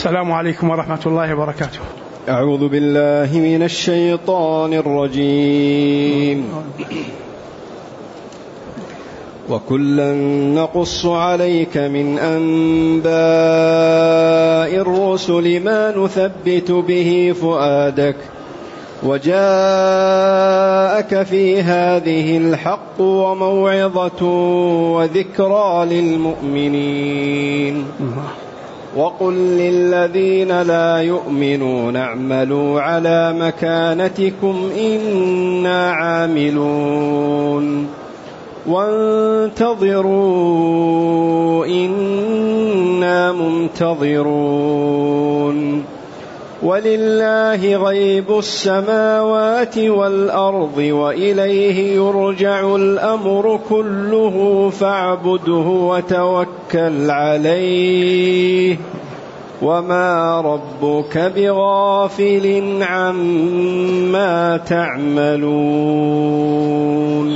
السلام عليكم ورحمة الله وبركاته. أعوذ بالله من الشيطان الرجيم. وكلا نقص عليك من أنباء الرسل ما نثبت به فؤادك وجاءك في هذه الحق وموعظة وذكرى للمؤمنين. وقل للذين لا يؤمنون اعملوا على مكانتكم إنا عاملون وانتظروا إنا منتظرون ولله غيب السماوات والأرض وإليه يرجع الأمر كله فاعبده وتوكل عليه وما ربك بغافل عما تعملون.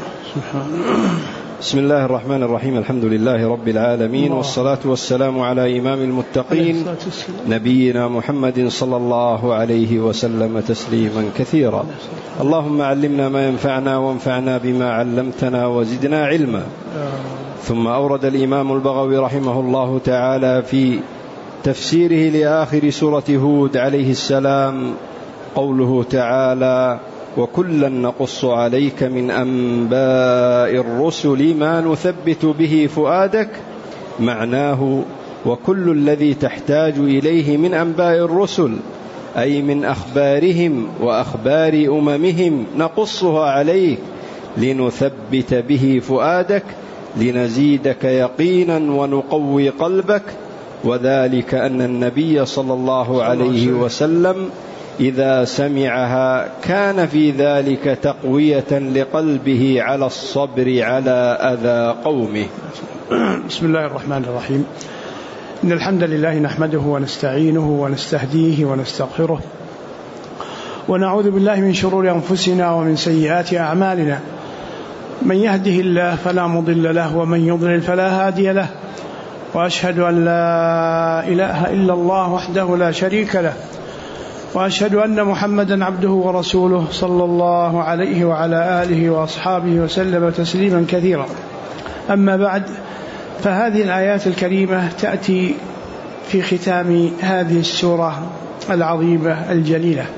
بسم الله الرحمن الرحيم. الحمد لله رب العالمين، والصلاة والسلام على إمام المتقين نبينا محمد صلى الله عليه وسلم تسليما كثيرا. اللهم علمنا ما ينفعنا وانفعنا بما علمتنا وزدنا علما. ثم أورد الإمام البغوي رحمه الله تعالى في تفسيره لآخر سورة هود عليه السلام قوله تعالى: وكلا نقص عليك من أنباء الرسل ما نثبت به فؤادك، معناه وكل الذي تحتاج إليه من أنباء الرسل أي من أخبارهم وأخبار أممهم نقصها عليك لنثبت به فؤادك لنزيدك يقينا ونقوي قلبك. وذلك أن النبي صلى الله عليه وسلم إذا سمعها كان في ذلك تقوية لقلبه على الصبر على أذى قومه. بسم الله الرحمن الرحيم. إن الحمد لله نحمده ونستعينه ونستهديه ونستغفره ونعوذ بالله من شرور أنفسنا ومن سيئات أعمالنا. من يهده الله فلا مضل له ومن يضلل فلا هادي له، وأشهد أن لا إله إلا الله وحده لا شريك له، وأشهد أن محمدا عبده ورسوله صلى الله عليه وعلى آله وأصحابه وسلم تسليما كثيرا. أما بعد، فهذه الآيات الكريمة تأتي في ختام هذه السورة العظيمة الجليلة.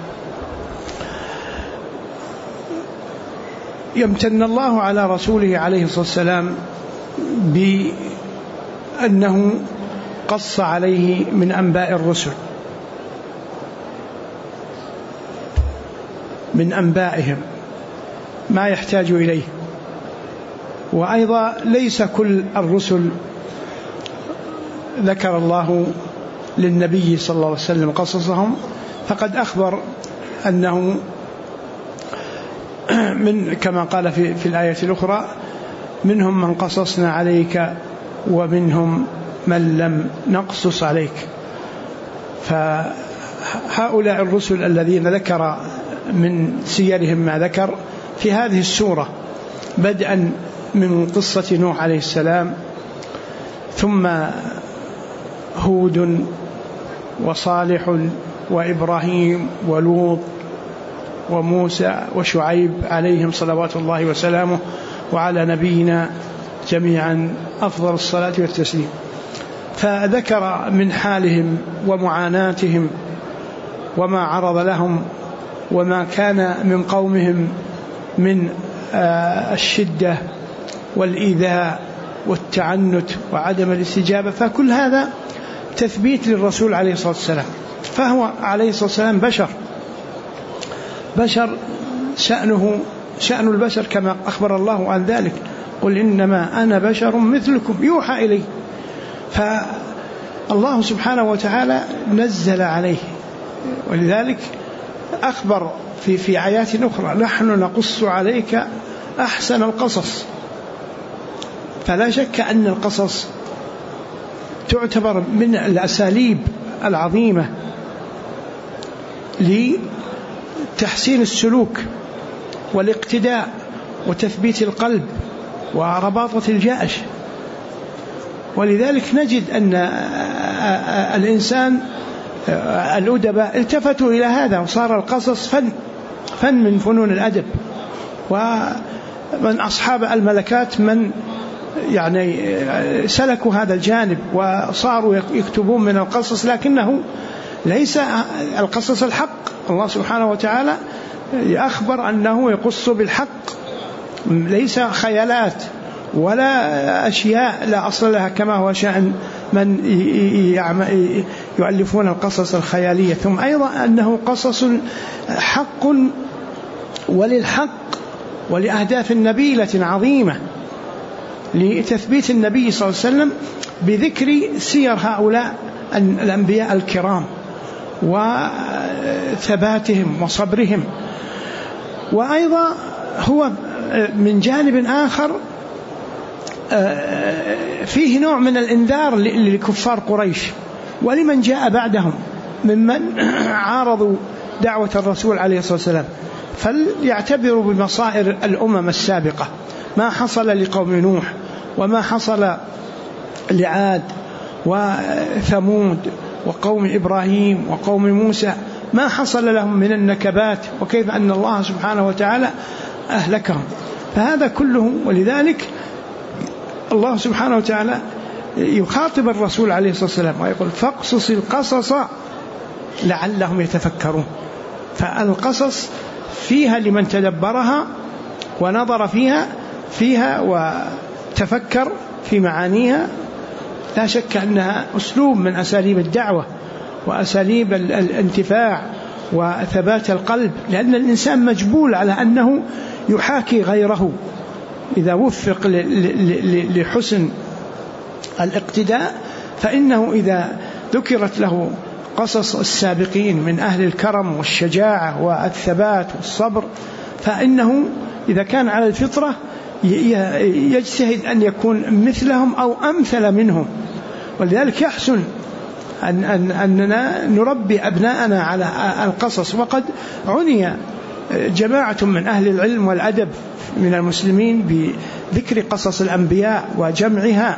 يمتن الله على رسوله عليه الصلاة والسلام بأنه قص عليه من أنباء الرسل، من أنبائهم ما يحتاج إليه. وأيضا ليس كل الرسل ذكر الله للنبي صلى الله عليه وسلم قصصهم، فقد أخبر أنه من كما قال في الآية الأخرى: منهم من قصصنا عليك ومنهم من لم نقصص عليك. فهؤلاء الرسل الذين ذكر من سيرهم ما ذكر في هذه السورة، بدءا من قصة نوح عليه السلام، ثم هود وصالح وإبراهيم ولوط وموسى وشعيب عليهم صلوات الله وسلامه، وعلى نبينا جميعا أفضل الصلاة والتسليم. فذكر من حالهم ومعاناتهم وما عرض لهم وما كان من قومهم من الشدة والإيذاء والتعنت وعدم الاستجابة. فكل هذا تثبيت للرسول عليه الصلاة والسلام، فهو عليه الصلاة والسلام بشر شأنه شأن البشر كما أخبر الله عن ذلك: قل إنما أنا بشر مثلكم يوحى إلي. فالله سبحانه وتعالى نزل عليه، ولذلك أخبر في آيات أخرى: نحن نقص عليك أحسن القصص. فلا شك أن القصص تعتبر من الأساليب العظيمة لتحسين السلوك والاقتداء وتثبيت القلب ورباطة الجأش. ولذلك نجد أن الإنسان الأدباء التفتوا إلى هذا، وصار القصص فن من فنون الأدب. ومن أصحاب الملكات من يعني سلكوا هذا الجانب وصاروا يكتبون من القصص، لكنه ليس القصص الحق. الله سبحانه وتعالى أخبر أنه يقص بالحق، ليس خيالات ولا أشياء لا أصل لها كما هو شأن من يؤلفون القصص الخيالية. ثم أيضا أنه قصص حق وللحق ولأهداف نبيلة عظيمة، لتثبيت النبي صلى الله عليه وسلم بذكر سير هؤلاء الأنبياء الكرام وثباتهم وصبرهم. وأيضا هو من جانب آخر فيه نوع من الإنذار لكفار قريش ولمن جاء بعدهم ممن عارضوا دعوة الرسول عليه الصلاة والسلام، فليعتبروا بمصائر الأمم السابقة، ما حصل لقوم نوح وما حصل لعاد وثمود وقوم إبراهيم وقوم موسى، ما حصل لهم من النكبات، وكيف أن الله سبحانه وتعالى أهلكهم. فهذا كله، ولذلك الله سبحانه وتعالى يخاطب الرسول عليه الصلاة والسلام ويقول فاقصص القصص لعلهم يتفكرون. فالقصص فيها لمن تدبرها ونظر فيها وتفكر في معانيها، لا شك أنها أسلوب من أساليب الدعوة وأساليب الانتفاع وثبات القلب، لأن الإنسان مجبول على أنه يحاكي غيره إذا وفق لحسن الاقتداء، فإنه إذا ذكرت له قصص السابقين من أهل الكرم والشجاعة والثبات والصبر، فإنه إذا كان على الفطرة يجتهد أن يكون مثلهم أو أمثل منهم. ولذلك يحسن أننا نربي أبناءنا على القصص. وقد عني جماعة من أهل العلم والأدب من المسلمين بذكر قصص الأنبياء وجمعها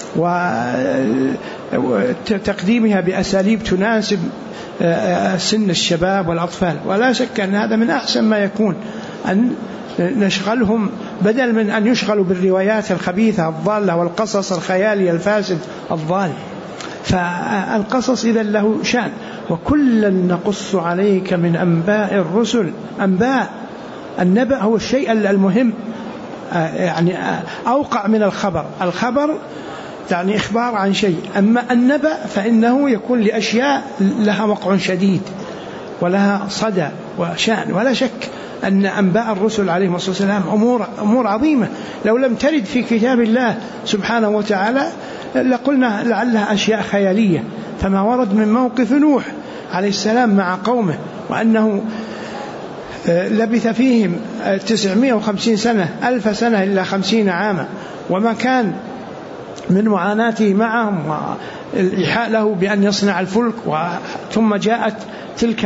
وتقديمها بأساليب تناسب سن الشباب والأطفال. ولا شك أن هذا من أحسن ما يكون، أن نشغلهم بدل من أن يشغلوا بالروايات الخبيثة الضالة والقصص الخيالي الفاسد الضال. فالقصص إذن له شأن. وكلا نقص عليك من أنباء الرسل. أنباء، النبأ هو الشيء المهم، يعني أوقع من الخبر. الخبر يعني إخبار عن شيء، أما النبأ فإنه يكون لأشياء لها وقع شديد ولها صدى وشأن. ولا شك أن أنباء الرسل عليهم الصلاة والسلام أمور عظيمة، لو لم ترد في كتاب الله سبحانه وتعالى لقلنا لعلها أشياء خيالية. فما ورد من موقف نوح عليه السلام مع قومه، وأنه لبث فيهم 950 سنة 1000 سنة إلا 50 عاما، وما كان من معاناته معهم والإيحاء له بأن يصنع الفلك، ثم جاءت تلك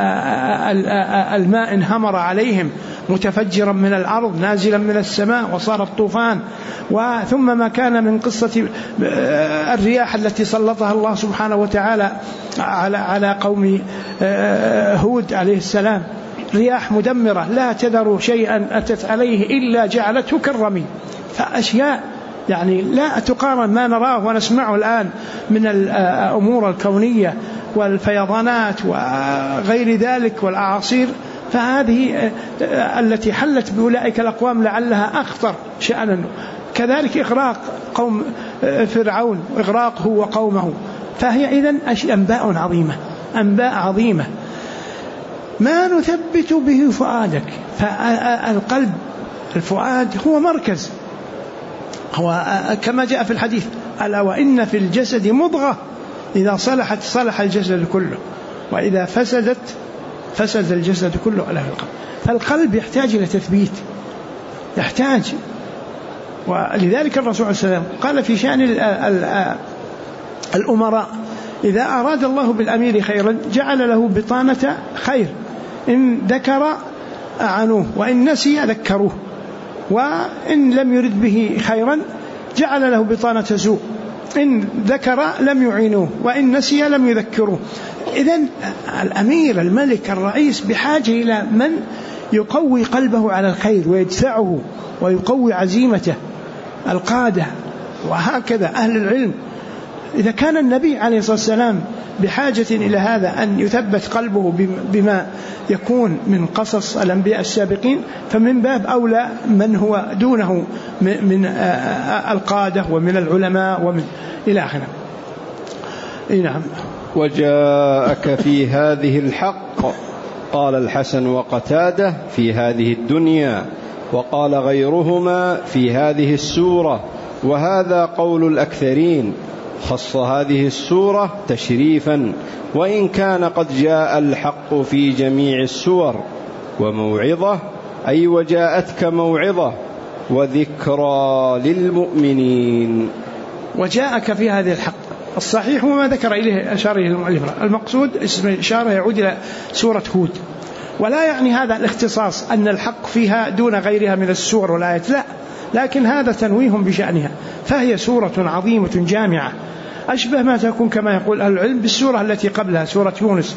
الماء انهمر عليهم متفجرا من الأرض نازلا من السماء وصار الطوفان. وثم ما كان من قصة الرياح التي سلطها الله سبحانه وتعالى على قوم هود عليه السلام، رياح مدمرة لا تذر شيئا أتت عليه إلا جعلته كالرميم. فأشياء يعني لا تقارن ما نراه ونسمعه الآن من الأمور الكونية والفيضانات وغير ذلك والأعاصير. فهذه التي حلت بأولئك الأقوام لعلها أخطر شأنا. كذلك إغراق قوم فرعون وإغراقه وقومه. فهي إذن أنباء عظيمة، أنباء عظيمة ما نثبت به فؤادك. فالقلب الفؤاد هو مركز، هو كما جاء في الحديث ألا وإن في الجسد مضغة إذا صلحت صلح الجسد كله وإذا فسدت فسد الجسد كله ألا في القلب. فالقلب يحتاج إلى تثبيت، يحتاج. ولذلك الرسول صلى الله عليه وسلم قال في شأن الأمراء إذا أراد الله بالأمير خيرا جعل له بطانة خير، إن ذكر أعنوه وإن نسي ذكروه، وإن لم يرد به خيرا جعل له بطانة سوء. إن ذكر لم يعينوه، وإن نسي لم يذكروه. إذن الأمير الملك الرئيس بحاجة إلى من يقوي قلبه على الخير ويدفعه ويقوي عزيمته، القادة وهكذا أهل العلم. إذا كان النبي عليه الصلاة والسلام بحاجة إلى هذا، أن يثبت قلبه بما يكون من قصص الأنبياء السابقين، فمن باب أولى من هو دونه من القادة ومن العلماء ومن إلى آخره. نعم. وجاءك في هذه الحق، قال الحسن وقتادة في هذه الدنيا، وقال غيرهما في هذه السورة، وهذا قول الأكثرين. خص هذه السورة تشريفا، وإن كان قد جاء الحق في جميع السور. وموعظة أي وجاءتك موعظة وذكرى للمؤمنين. وجاءك في هذه الحق، الصحيح وما ذكر إليه أشار إليه المؤلف، المقصود اسم الإشارة يعود إلى سورة هود، ولا يعني هذا الاختصاص أن الحق فيها دون غيرها من السور والآيات، لا، لكن هذا تنويه بشأنها، فهي سورة عظيمة جامعة، أشبه ما تكون كما يقول أهل العلم بالسورة التي قبلها سورة يونس.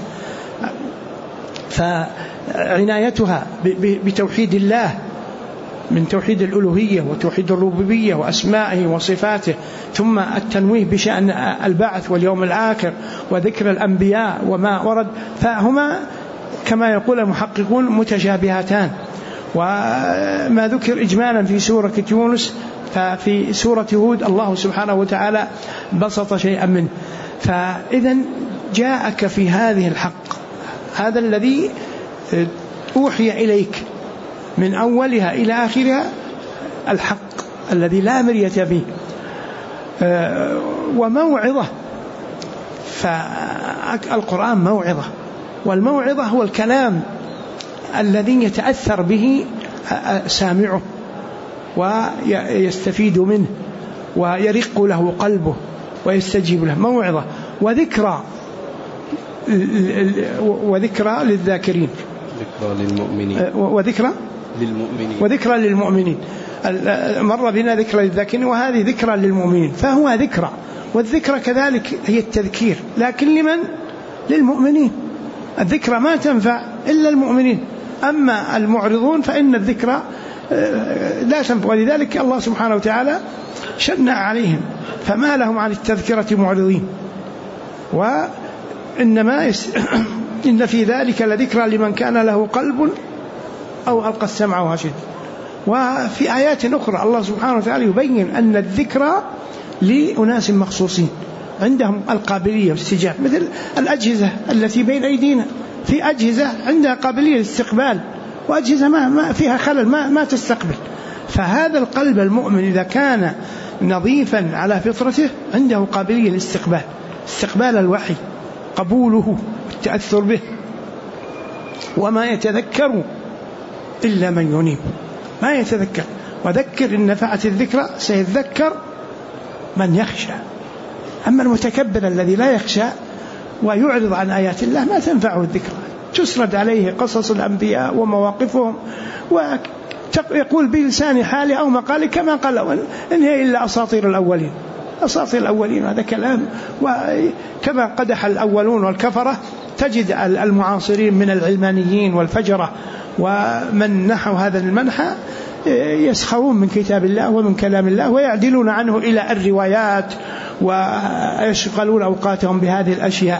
فعنايتها بتوحيد الله، من توحيد الألوهية وتوحيد الربوبية وأسمائه وصفاته، ثم التنويه بشأن البعث واليوم الآخر وذكر الأنبياء وما ورد، فهما كما يقول المحققون متشابهتان. وما ذكر إجمالا في سورة يونس ففي سورة هود الله سبحانه وتعالى بسط شيئا منه. فإذا جاءك في هذه الحق، هذا الذي أوحي إليك من أولها إلى آخرها، الحق الذي لا مرية فيه، وموعظة. فالقرآن موعظة، والموعظة هو الكلام الذي يتأثر به سامعه ويستفيد منه ويرق له قلبه ويستجيب له. موعظة وذكرى للذاكرين، وذكرى للمؤمنين. مر بنا ذكرى للذاكرين، وهذه ذكرى للمؤمنين، فهو ذكرى. والذكرى كذلك هي التذكير، لكن لمن؟ للمؤمنين. الذكرى ما تنفع إلا المؤمنين، أما المعرضون فإن الذكرى لا تنفع، ولذلك الله سبحانه وتعالى شنع عليهم، فما لهم عن التذكرة معرضين. وإنما إن في ذلك لذكرى لمن كان له قلب أو ألقى السمع وهو شهيد. وفي آيات أخرى الله سبحانه وتعالى يبين أن الذكرى لأناس مخصوصين عندهم القابلية والاستجابة، مثل الأجهزة التي بين أيدينا، في أجهزة عندها قابلية للاستقبال، وأجهزة ما فيها خلل ما تستقبل. فهذا القلب المؤمن إذا كان نظيفا على فطرته عنده قابلية للاستقبال، استقبال الوحي، قبوله والتأثر به. وما يتذكر إلا من ينيب، ما يتذكر. وذكر إن نفعت الذكرى، سيذكر من يخشى. أما المتكبر الذي لا يخشى ويعرض عن آيات الله ما تنفعه الذكرى، تسرد عليه قصص الأنبياء ومواقفهم، ويقول بلسان حاله أو مقاله كما قال إن هي إلا أساطير الأولين. أساطير الأولين هذا كلام، وكما قدح الأولون والكفرة تجد المعاصرين من العلمانيين والفجرة ومن نحو هذا المنحى يسخرون من كتاب الله ومن كلام الله، ويعدلون عنه إلى الروايات، ويشغلون أوقاتهم بهذه الأشياء،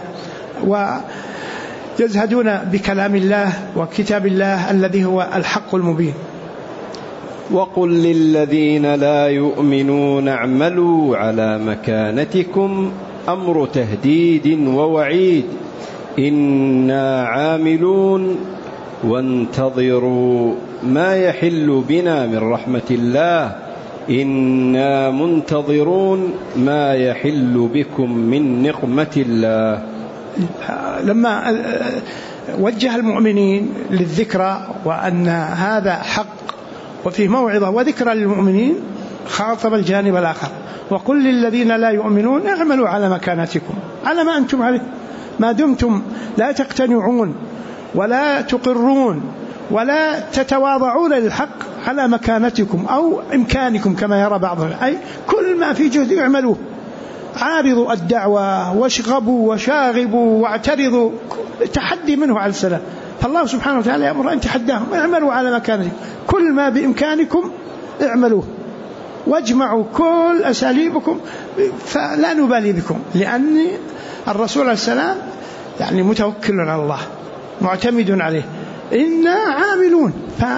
ويزهدون بكلام الله وكتاب الله الذي هو الحق المبين. وقل للذين لا يؤمنون اعملوا على مكانتكم أمر تهديد ووعيد إنا عاملون وانتظروا ما يحل بنا من رحمة الله إنا منتظرون ما يحل بكم من نقمة الله. لما وجه المؤمنين للذكرى وأن هذا حق وفيه موعظة وذكرى للمؤمنين، خاطب الجانب الآخر وقل للذين لا يؤمنون اعملوا على مكانتكم، على ما أنتم عليه، ما دمتم لا تقتنعون ولا تقرون ولا تتواضعون للحق، على مكانتكم أو إمكانكم كما يرى بعضهم، أي كل ما في جهد يعملوه، عارضوا الدعوة واشغبوا وشاغبوا واعترضوا، تحدي منه على السلام. فالله سبحانه وتعالى يأمر أن تحداهم: اعملوا على مكانتكم، كل ما بإمكانكم اعملوه واجمعوا كل أساليبكم، فلا نبالي بكم، لأن الرسول عليه السلام يعني متوكل على الله معتمد عليه، إنا عاملون.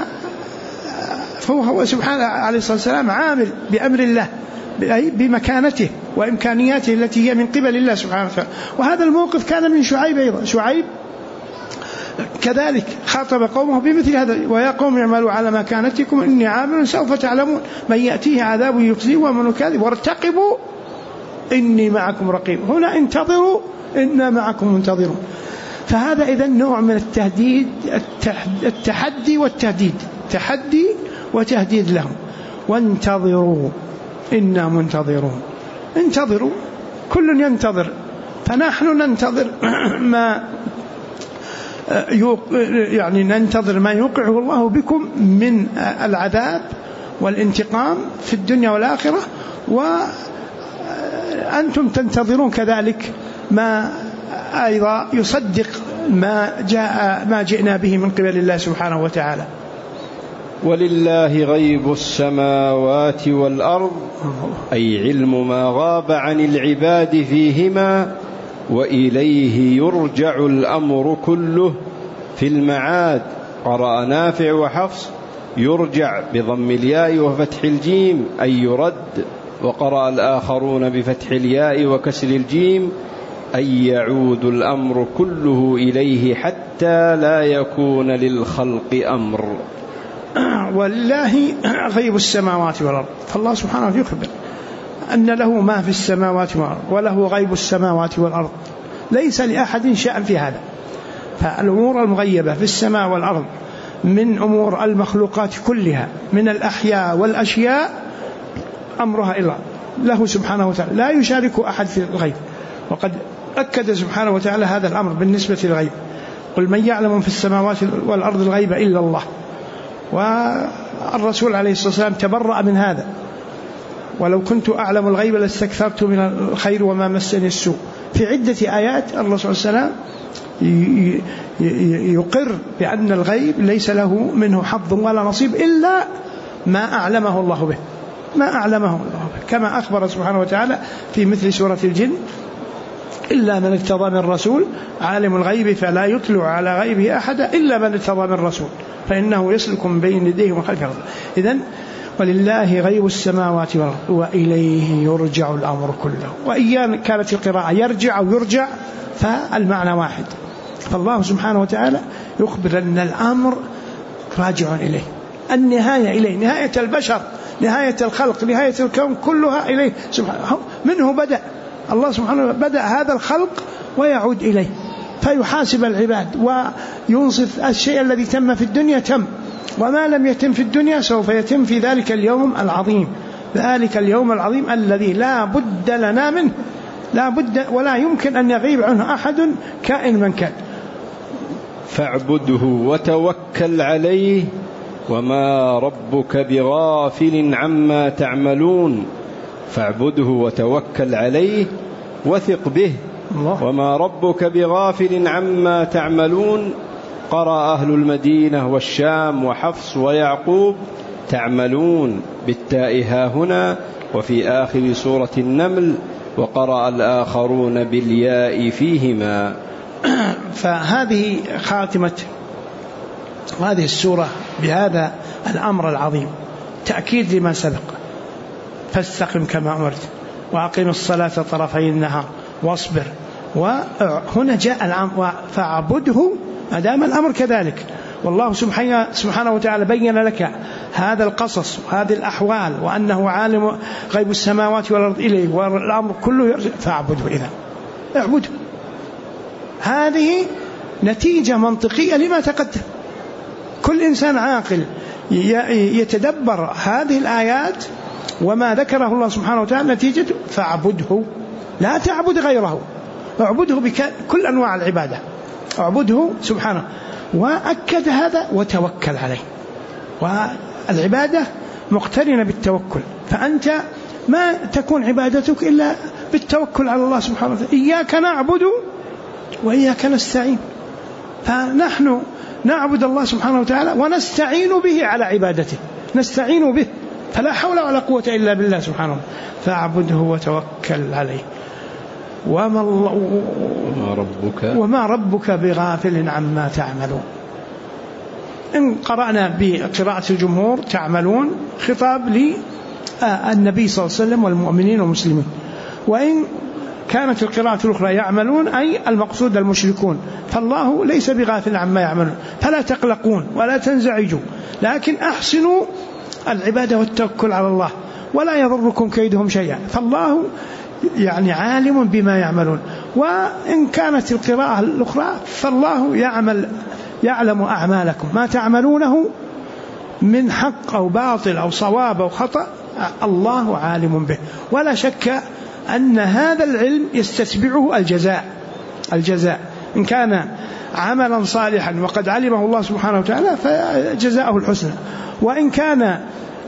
فهو سبحانه عليه الصلاة والسلام عامل بأمر الله بمكانته وإمكانياته التي هي من قبل الله سبحانه وتعالى. وهذا الموقف كان من شعيب أيضا. شعيب كذلك خاطب قومه بمثل هذا: ويا قوم اعملوا على مكانتكم إني عامل سوف تعلمون من يأتيه عذاب يخزيه ومن يكذب وارتقبوا إني معكم رقيب. هنا انتظروا إنا معكم منتظرون. فهذا إذن نوع من التهديد، التحدي والتهديد، تحدي وتهديد لهم. وانتظروا إنا منتظرون. انتظروا، كل ينتظر، فنحن ننتظر ما يعني ننتظر ما يوقعه الله بكم من العذاب والانتقام في الدنيا والآخرة، وأنتم تنتظرون كذلك ما أيضا يصدق ما جئنا به من قبل الله سبحانه وتعالى. ولله غيب السماوات والأرض، أي علم ما غاب عن العباد فيهما، وإليه يرجع الأمر كله. في المعاد قرأ نافع وحفص: يرجع بضم الياء وفتح الجيم أي يرد، وقرأ الآخرون بفتح الياء وكسر الجيم أي يعود الأمر كله إليه حتى لا يكون للخلق أمر. والله غيب السماوات والأرض، فالله سبحانه وتعالى يخبر أن له ما في السماوات والأرض، وله غيب السماوات والأرض، ليس لأحد شأن في هذا. فالأمور المغيبة في السماء والأرض من أمور المخلوقات كلها من الأحياء والأشياء أمرها إلا له سبحانه وتعالى، لا يشارك أحد في الغيب. وقد أكد سبحانه وتعالى هذا الأمر بالنسبة للغيب: قل من يعلم في السماوات والأرض الغيب إلا الله. والرسول عليه الصلاة والسلام تبرأ من هذا: ولو كنت أعلم الغيب لاستكثرت من الخير وما مسني السوء. في عدة آيات الرسول صلى الله عليه وسلم يقر بأن الغيب ليس له منه حظ ولا نصيب إلا ما أعلمه الله به، ما أعلمه الله به، كما أخبر سبحانه وتعالى في مثل سورة الجن: إلا من ارتضى من رسول عالم الغيب فلا يطلع على غيبه أحد إلا من ارتضى من رسول فإنه يسلك من بين يديه ومن خلفه. إذن ولله غيب السماوات والأرض وإليه يرجع الأمر كله. وإيان كانت القراءة يرجع أو يرجع، فالمعنى واحد. فالله سبحانه وتعالى يخبر أن الأمر راجع إليه، النهاية إليه، نهاية البشر، نهاية الخلق، نهاية الكون كلها إليه سبحانه. منه بدأ الله سبحانه، بدأ هذا الخلق ويعود إليه فيحاسب العباد وينصف الشيء الذي تم في الدنيا تم، وما لم يتم في الدنيا سوف يتم في ذلك اليوم العظيم، ذلك اليوم العظيم الذي لا بد لنا منه، لا بد ولا يمكن أن يغيب عنه أحد كائن من كان. فاعبده وتوكل عليه وما ربك بغافل عما تعملون. فاعبده وتوكل عليه وثق به وما ربك بغافل عما تعملون. قرأ أهل المدينة والشام وحفص ويعقوب تعملون بالتاء هنا وفي آخر سورة النمل، وقرأ الآخرون بالياء فيهما. فهذه خاتمة هذه السورة بهذا الأمر العظيم، تأكيد لما سبق: فاستقم كما أمرت وأقم الصلاة طرفي النهار واصبر. وهنا جاء الأمر فاعبده ما دام الأمر كذلك. والله سبحانه وتعالى بين لك هذا القصص وهذه الأحوال وأنه عالم غيب السماوات والأرض إليه والأمر كله يرجع، فاعبده. إذا اعبده. هذه نتيجة منطقية لما تقدم. كل إنسان عاقل يتدبر هذه الآيات وما ذكره الله سبحانه وتعالى نتيجته فاعبده، لا تعبد غيره، اعبده بكل أنواع العبادة، اعبده سبحانه. وأكد هذا وتوكل عليه، والعبادة مقترنة بالتوكل، فأنت ما تكون عبادتك إلا بالتوكل على الله سبحانه وتعالى. إياك نعبد وإياك نستعين، فنحن نعبد الله سبحانه وتعالى ونستعين به على عبادته، نستعين به، فلا حول ولا قوة إلا بالله سبحانه وتعالى، فاعبده وتوكل عليه. وما ربك بغافل عما تعملون. إن قرأنا بقراءة الجمهور تعملون خطاب للنبي صلى الله عليه وسلم والمؤمنين والمسلمين، وإن كانت القراءة الأخرى يعملون أي المقصود المشركون، فالله ليس بغافل عما يعملون، فلا تقلقون ولا تنزعجوا، لكن أحسنوا العبادة والتوكل على الله ولا يضركم كيدهم شيئا، فالله يعني عالم بما يعملون. وإن كانت القراءة الأخرى فالله يعلم أعمالكم، ما تعملونه من حق أو باطل أو صواب أو خطأ الله عالم به، ولا شك أن هذا العلم يستتبعه الجزاء. إن كان عملا صالحا وقد علمه الله سبحانه وتعالى فجزاؤه الحسنى، وإن كان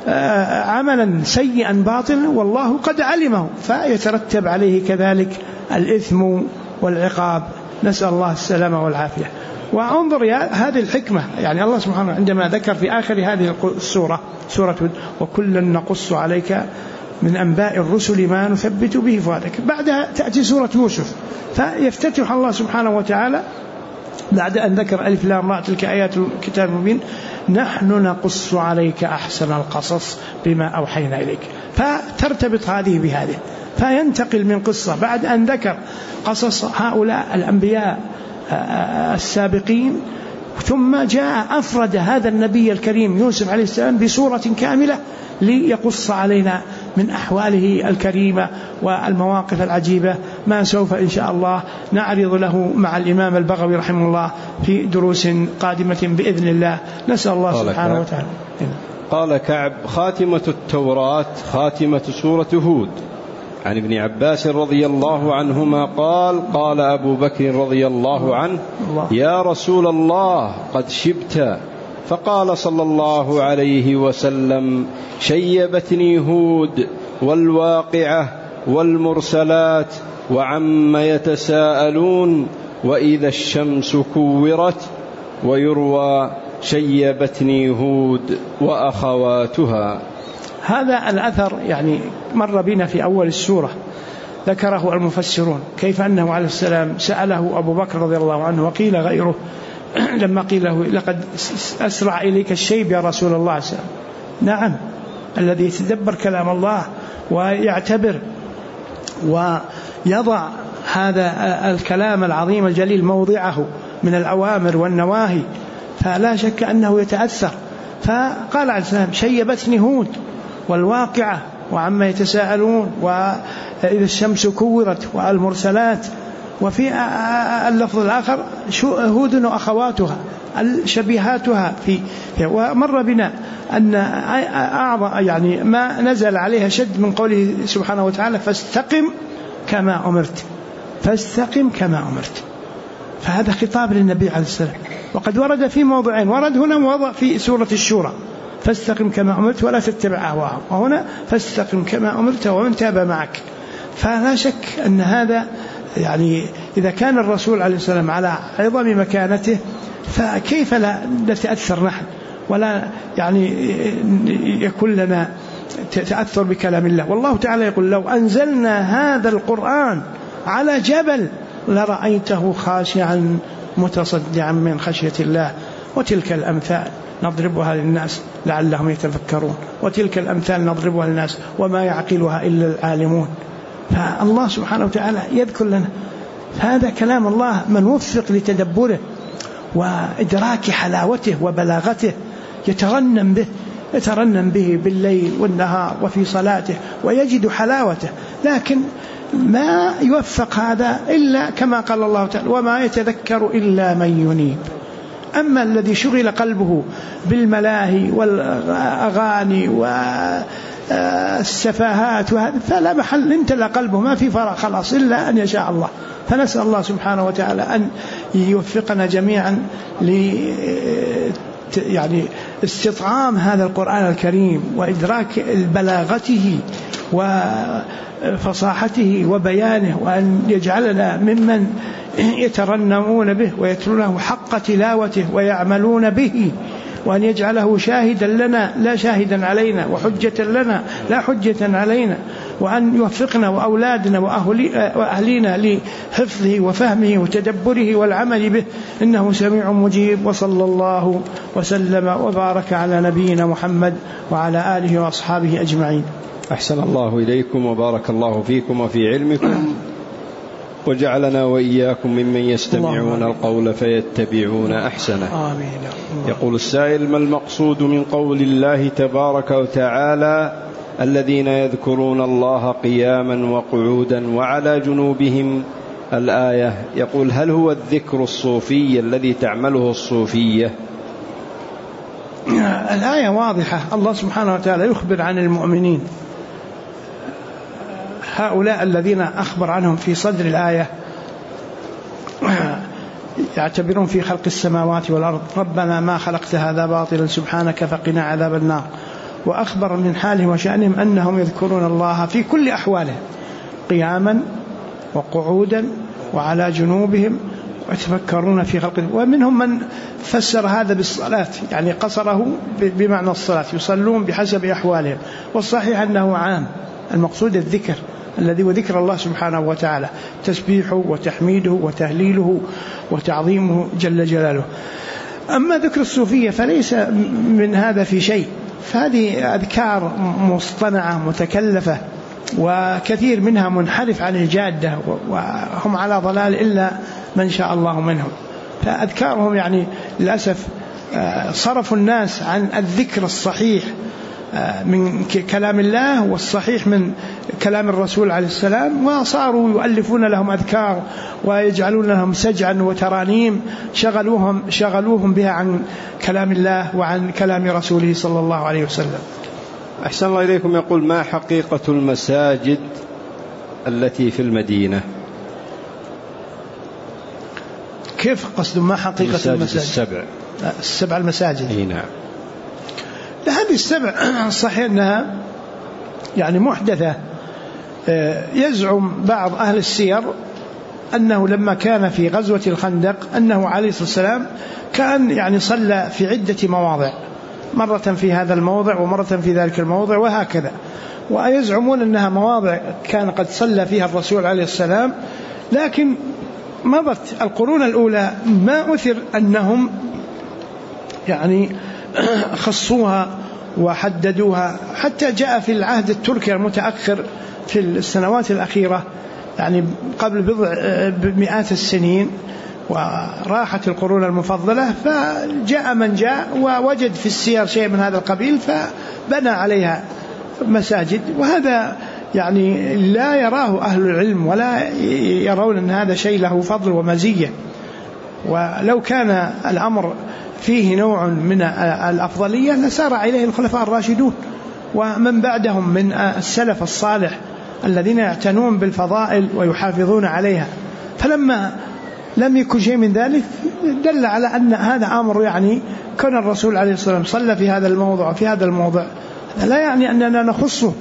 عملا سيئا باطلا والله قد علمه فيترتب عليه كذلك الإثم والعقاب، نسأل الله السلامة والعافية. وانظر هذه الحكمة، يعني الله سبحانه عندما ذكر في آخر هذه السورة هود وكلا نقص عليك من أنباء الرسل ما نثبت به فؤادك، بعدها تأتي سورة يوسف، فيفتتح الله سبحانه وتعالى بعد أن ذكر ألف لام را تلك آيات الكتاب المبين نحن نقص عليك أحسن القصص بما أوحينا إليك، فترتبط هذه بهذه، فينتقل من قصة بعد أن ذكر قصص هؤلاء الأنبياء السابقين، ثم جاء أفرد هذا النبي الكريم يوسف عليه السلام بسورة كاملة ليقص علينا من أحواله الكريمة والمواقف العجيبة ما سوف إن شاء الله نعرض له مع الإمام البغوي رحمه الله في دروس قادمة بإذن الله، نسأل الله سبحانه وتعالى. قال كعب: خاتمة التوراة خاتمة سورة هود. عن ابن عباس رضي الله عنهما قال أبو بكر رضي الله عنه: يا رسول الله قد شبت، فقال صلى الله عليه وسلم: شيبتني هود والواقعة والمرسلات وعم يتساءلون وإذا الشمس كورت، ويروى شيبتني هود وأخواتها. هذا الأثر يعني مر بنا في أول السورة، ذكره المفسرون كيف أنه عليه السلام سأله أبو بكر رضي الله عنه وقيل غيره لما قيل له: لقد أسرع إليك الشيب يا رسول الله. نعم، الذي يتدبر كلام الله ويعتبر ويضع هذا الكلام العظيم الجليل موضعه من الأوامر والنواهي فلا شك أنه يتأثر. فقال عليه السلام: شيبتني هود والواقعة وعما يتساءلون وإذا الشمس كورت والمرسلات، وفي اللفظ الآخر هود وأخواتها الشبيهاتها ومر بنا أن أعظم يعني ما نزل عليها شد من قوله سبحانه وتعالى: فاستقم كما أمرت، فاستقم كما أمرت. فهذا خطاب للنبي عليه السلام، وقد ورد في موضعين، ورد هنا ووضع في سورة الشورى: فاستقم كما أمرت ولا تتبع أهواءهم، وهنا فاستقم كما أمرت ومن تاب معك. فلا شك أن هذا يعني إذا كان الرسول عليه السلام على عظم مكانته فكيف لا نتأثر نحن ولا يعني يكون لنا تأثر بكلام الله. والله تعالى يقول: لو أنزلنا هذا القرآن على جبل لرأيته خاشعا متصدعا من خشية الله. وتلك الأمثال نضربها للناس لعلهم يتفكرون، وتلك الأمثال نضربها للناس وما يعقلها إلا العالمون. فالله سبحانه وتعالى يذكر لنا هذا كلام الله من وفق لتدبره وإدراك حلاوته وبلاغته يترنم به بالليل والنهار وفي صلاته ويجد حلاوته، لكن ما يوفق هذا إلا كما قال الله تعالى: وما يتذكر إلا من ينيب. أما الذي شغل قلبه بالملاهي والأغاني والسفاهات فلا محل، امتلأ قلبه ما في فراغ خلاص إلا أن يشاء الله. فنسأل الله سبحانه وتعالى أن يوفقنا جميعا يعني استطعام هذا القرآن الكريم وإدراك بلاغته وفصاحته وبيانه، وأن يجعلنا ممن يترنمون به ويتلونه حق تلاوته ويعملون به، وأن يجعله شاهدا لنا لا شاهدا علينا، وحجة لنا لا حجة علينا، وأن يوفقنا وأولادنا وأهلنا لحفظه وفهمه وتدبره والعمل به، إنه سميع مجيب. وصلى الله وسلم وبارك على نبينا محمد وعلى آله وأصحابه أجمعين. أحسن الله إليكم وبارك الله فيكم وفي علمكم، وجعلنا وإياكم ممن يستمعون القول فيتبعون أحسنه. آمين. يقول السائل: ما المقصود من قول الله تبارك وتعالى: الذين يذكرون الله قياما وقعودا وعلى جنوبهم، الآية؟ يقول: هل هو الذكر الصوفي الذي تعمله الصوفية؟ الآية واضحة، الله سبحانه وتعالى يخبر عن المؤمنين، هؤلاء الذين أخبر عنهم في صدر الآية يعتبرون في خلق السماوات والأرض ربنا ما خلقت هذا باطلا سبحانك فقنا عذاب النار، وأخبر من حالهم وشأنهم أنهم يذكرون الله في كل أحواله قياما وقعودا وعلى جنوبهم ويتفكرون في خلقه. ومنهم من فسر هذا بالصلاة، يعني قصره بمعنى الصلاة، يصلون بحسب أحوالهم، والصحيح أنه عام، المقصود الذكر الذي وذكر الله سبحانه وتعالى، تسبيحه وتحميده وتهليله وتعظيمه جل جلاله. أما ذكر الصوفية فليس من هذا في شيء، فهذه أذكار مصطنعة متكلفة، وكثير منها منحرف عن الجادة، وهم على ضلال إلا من شاء الله منهم. فأذكارهم يعني للأسف صرفوا الناس عن الذكر الصحيح من كلام الله والصحيح من كلام الرسول عليه السلام، وصاروا يؤلفون لهم أذكار ويجعلون لهم سجعا وترانيم شغلوهم بها عن كلام الله وعن كلام رسوله صلى الله عليه وسلم. أحسن الله إليكم. يقول: ما حقيقة المساجد التي في المدينة؟ كيف قصد ما حقيقة المساجد؟ السبع المساجد. أي نعم. هذه السبع صحيح أنها يعني محدثة. يزعم بعض أهل السير أنه لما كان في غزوة الخندق أنه عليه الصلاة والسلام كان يعني صلى في عدة مواضع، مرة في هذا الموضع ومرة في ذلك الموضع وهكذا، ويزعمون أنها مواضع كان قد صلى فيها الرسول عليه السلام. لكن مضت القرون الأولى ما أثر أنهم يعني خصوها وحددوها، حتى جاء في العهد التركي المتأخر في السنوات الأخيرة، يعني قبل بضع مئات السنين، وراحت القرون المفضلة، فجاء من جاء ووجد في السير شيء من هذا القبيل فبنى عليها مساجد. وهذا يعني لا يراه أهل العلم ولا يرون أن هذا شيء له فضل ومزية، ولو كان الأمر فيه نوع من الأفضلية لسار إليه الخلفاء الراشدون ومن بعدهم من السلف الصالح الذين يعتنون بالفضائل ويحافظون عليها. فلما لم يكن شيء من ذلك دل على أن هذا أمر يعني كان الرسول عليه الصلاة والسلام صلى في هذا الموضع وفي هذا الموضع، لا يعني أننا نخصه.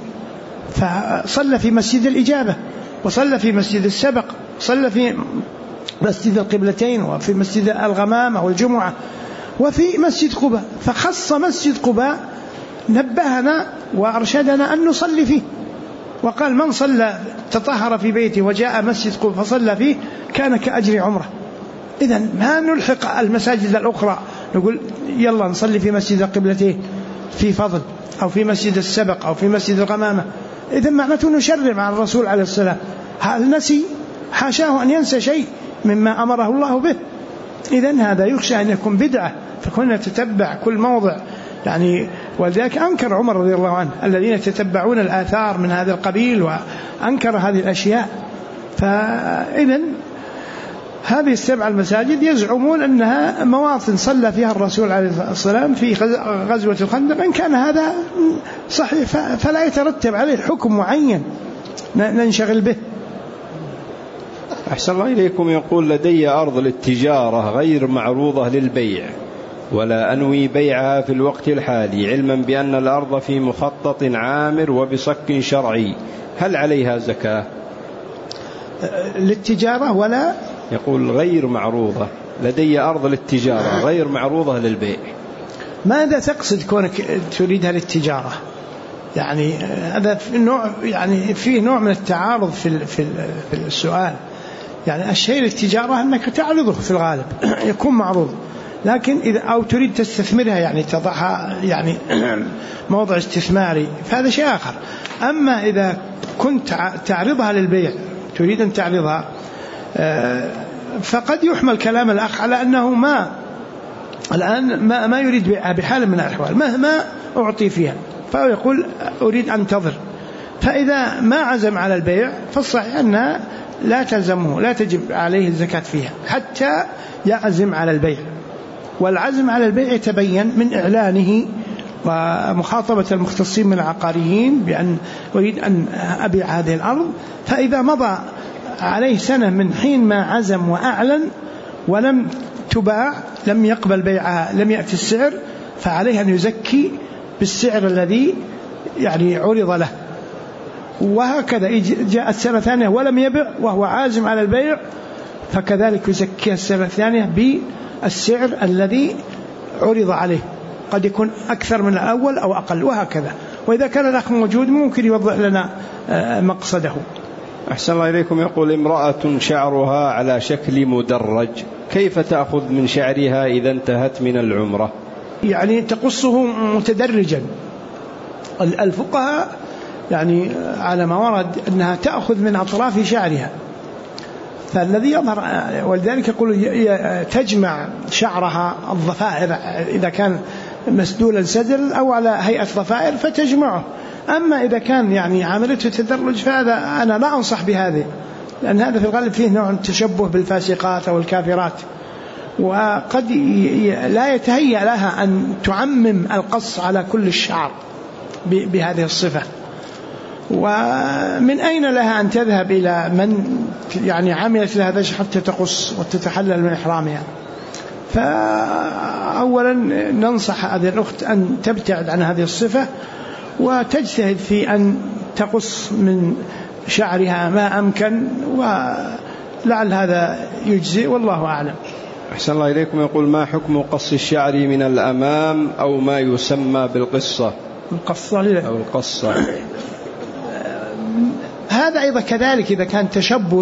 فصلى في مسجد الإجابة، وصلى في مسجد السبق، صلى في مسجد القبلتين، وفي مسجد الغمامة والجمعة، وفي مسجد قباء. فخص مسجد قباء، نبهنا وأرشدنا أن نصلي فيه، وقال: من صلى تطهر في بيته وجاء مسجد قباء فصلى فيه كان كأجر عمره. إذن ما نلحق المساجد الأخرى نقول يلا نصلي في مسجد القبلتين في فضل، أو في مسجد السبق، أو في مسجد الغمامة. إذن معناته نشرع مع الرسول عليه السلام. هل نسي؟ حاشاه أن ينسى شيء مما أمره الله به. إذن هذا يخشى أن يكون بدعة، فكنا نتتبع كل موضع يعني. ولذلك أنكر عمر رضي الله عنه الذين يتتبعون الآثار من هذا القبيل، وأنكر هذه الأشياء. فإذن هذه السبع المساجد يزعمون أنها مواطن صلى فيها الرسول عليه الصلاة والسلام في غزوة الخندق. إن كان هذا صحيح فلا يترتب عليه حكم معين ننشغل به. أحسن الله إليكم. يقول: لدي أرض للتجارة غير معروضة للبيع، ولا أنوي بيعها في الوقت الحالي، علما بأن الأرض في مخطط عامر وبصك شرعي، هل عليها زكاة؟ للتجارة ولا يقول غير معروضة، لدي أرض للتجارة غير معروضة للبيع. ماذا تقصد كونك تريدها للتجارة؟ يعني هذا نوع، يعني فيه نوع من التعارض في السؤال. يعني الشيء للتجارة أنك تعرضه في الغالب يكون معروض، لكن إذا أو تريد تستثمرها يعني تضعها يعني موضع استثماري فهذا شيء آخر. أما إذا كنت تعرضها للبيع، تريد أن تعرضها، فقد يحمل كلام الأخ على أنه الآن ما يريد بيعها بحال من الأحوال مهما أعطي فيها، فيقول أريد أن انتظر. فإذا ما عزم على البيع فالصحيح أنها لا تلزمه، لا تجب عليه الزكاة فيها حتى يعزم على البيع. والعزم على البيع يتبين من إعلانه ومخاطبة المختصين من العقاريين بأن أريد أن أبيع هذه الأرض. فإذا مضى عليه سنة من حين ما عزم وأعلن ولم تباع، لم يقبل بيعها، لم يأتي السعر، فعليه أن يزكي بالسعر الذي يعني عرض له. وهكذا جاءت سنة ثانية ولم يبيع وهو عازم على البيع، فكذلك يزكي السنة الثانية بالسعر الذي عرض عليه، قد يكون أكثر من الأول أو أقل، وهكذا. وإذا كان الأخ موجود ممكن يوضح لنا مقصده. أحسن الله إليكم. يقول امرأة شعرها على شكل مدرج، كيف تأخذ من شعرها إذا انتهت من العمرة؟ يعني تقصه متدرجا. الفقهاء يعني على ما ورد أنها تأخذ من أطراف شعرها، فالذي يظهر، ولذلك يقول تجمع شعرها الضفائر إذا كان مسدولا سدل أو على هيئة ضفائر فتجمعه. أما إذا كان يعني عملته تدرج فهذا أنا لا أنصح بهذه، لأن هذا في الغالب فيه نوع تشبه بالفاسقات أو الكافرات، وقد لا يتهيأ لها أن تعمم القص على كل الشعر بهذه الصفة. ومن أين لها أن تذهب إلى من يعني عملت لها ذلك حتى تقص وتتحلل من إحرامها؟ فأولا ننصح هذه الأخت أن تبتعد عن هذه الصفة وتجتهد في أن تقص من شعرها ما أمكن، ولعل هذا يجزئ، والله أعلم. أحسن الله إليكم. يقول ما حكم قص الشعر من الأمام أو ما يسمى بالقصة؟ القصة أو القصة هذا أيضا كذلك إذا كان تشبه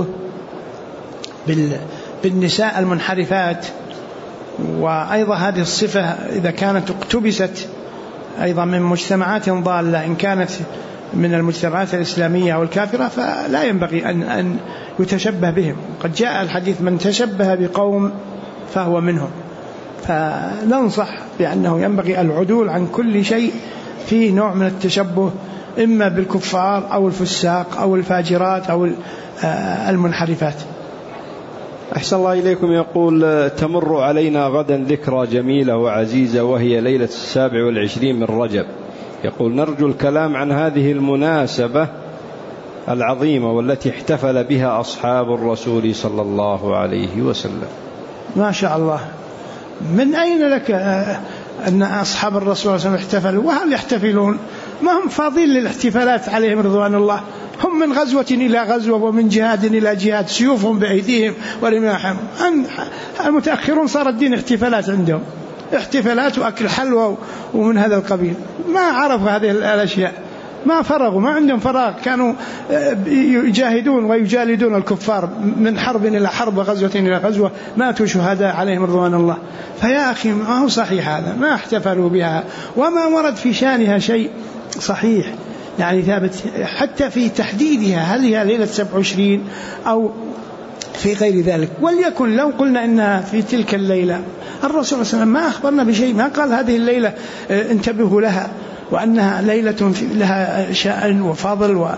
بالنساء المنحرفات، وأيضا هذه الصفة إذا كانت اقتبست أيضا من مجتمعات ضالة، إن كانت من المجتمعات الإسلامية أو الكافرة فلا ينبغي أن يتشبه بهم. قد جاء الحديث من تشبه بقوم فهو منهم. فننصح بأنه ينبغي العدول عن كل شيء فيه نوع من التشبه، إما بالكفار أو الفساق أو الفاجرات أو المنحرفات. أحسن الله إليكم. يقول تمر علينا غدا ذكرى جميلة وعزيزة وهي ليلة 27 من رجب. يقول نرجو الكلام عن هذه المناسبة العظيمة والتي احتفل بها أصحاب الرسول صلى الله عليه وسلم. ما شاء الله، من أين لك أن أصحاب الرسول صلى الله عليه وسلم احتفلوا؟ وهل يحتفلون؟ ما هم فاضين للاحتفالات عليهم رضوان الله، هم من غزوة إلى غزوة ومن جهاد إلى جهاد، سيوفهم بأيديهم ورماحهم. المتأخرون صار الدين احتفالات عندهم، احتفالات وأكل حلوى ومن هذا القبيل. ما عرفوا هذه الأشياء، ما فرغوا، ما عندهم فراغ، كانوا يجاهدون ويجالدون الكفار من حرب إلى حرب وغزوة إلى غزوة، ماتوا شهداء عليهم رضوان الله. فيا أخي ما هو صحيح هذا، ما احتفلوا بها وما ورد في شانها شيء صحيح يعني ثابت، حتى في تحديدها هل هي ليلة 27 أو في غير ذلك. وليكن لو قلنا إنها في تلك الليلة، الرسول صلى الله عليه وسلم ما أخبرنا بشيء، ما قال هذه الليلة انتبهوا لها وأنها ليلة لها شأن وفضل،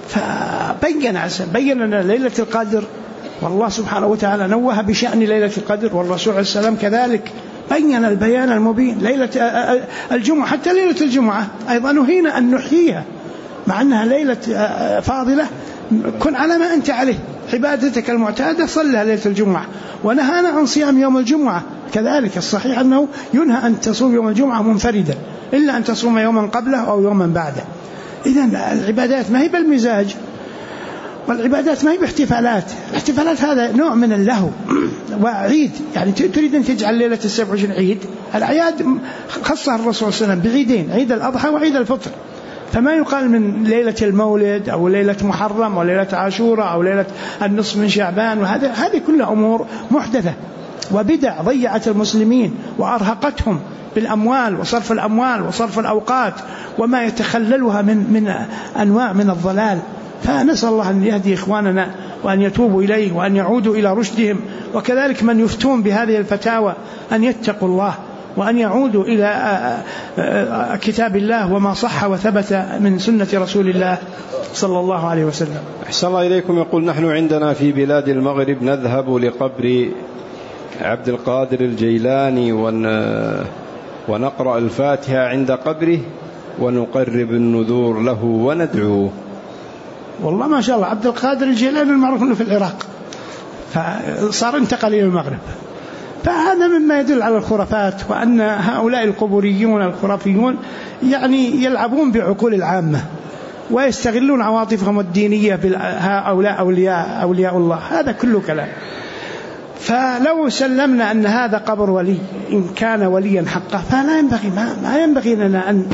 بين لنا ليلة القدر، والله سبحانه وتعالى نوه بشأن ليلة القدر، والرسول عليه السلام كذلك بين البيان المبين. ليلة الجمعة، حتى ليلة الجمعة أيضا نهينا أن نحييها، مع أنها ليلة فاضلة، كن على ما أنت عليه، عبادتك المعتادة صلها ليلة الجمعة. ونهانا عن صيام يوم الجمعة كذلك، الصحيح أنه ينهى أن تصوم يوم الجمعة منفردا إلا أن تصوم يوما قبله أو يوما بعده. إذن العبادات ما هي بالمزاج، والعبادات ما هي باحتفالات. الاحتفالات هذا نوع من اللهو وعيد، يعني تريد أن تجعل ليلة 27 عيد. الأعياد خصها الرسول صلى الله عليه وسلم بعيدين، عيد الأضحى وعيد الفطر، فما يقال من ليلة المولد أو ليلة محرم أو ليلة عاشوراء أو ليلة النصف من شعبان. هذه كلها أمور محدثة وبدع ضيعت المسلمين وأرهقتهم بالأموال وصرف الأموال وصرف الأوقات وما يتخللها من أنواع من الضلال. فنسأل الله أن يهدي إخواننا وأن يتوبوا إليه وأن يعودوا إلى رشدهم، وكذلك من يفتون بهذه الفتاوى أن يتقوا الله وأن يعودوا إلى كتاب الله وما صح وثبت من سنة رسول الله صلى الله عليه وسلم. أحسن الله إليكم. يقول: نحن عندنا في بلاد المغرب نذهب لقبر عبد القادر الجيلاني ونقرأ الفاتحة عند قبره ونقرب النذور له وندعوه. والله ما شاء الله، عبد القادر الجيلاني المعروف أنه في العراق، فصار انتقل إلى المغرب. فهذا مما يدل على الخرافات، وأن هؤلاء القبوريون الخرافيون يعني يلعبون بعقول العامة ويستغلون عواطفهم الدينية بهؤلاء أولياء الله. هذا كله كلام. فلو سلمنا أن هذا قبر ولي إن كان وليا حقا، فلا ينبغي ما ينبغي لنا أن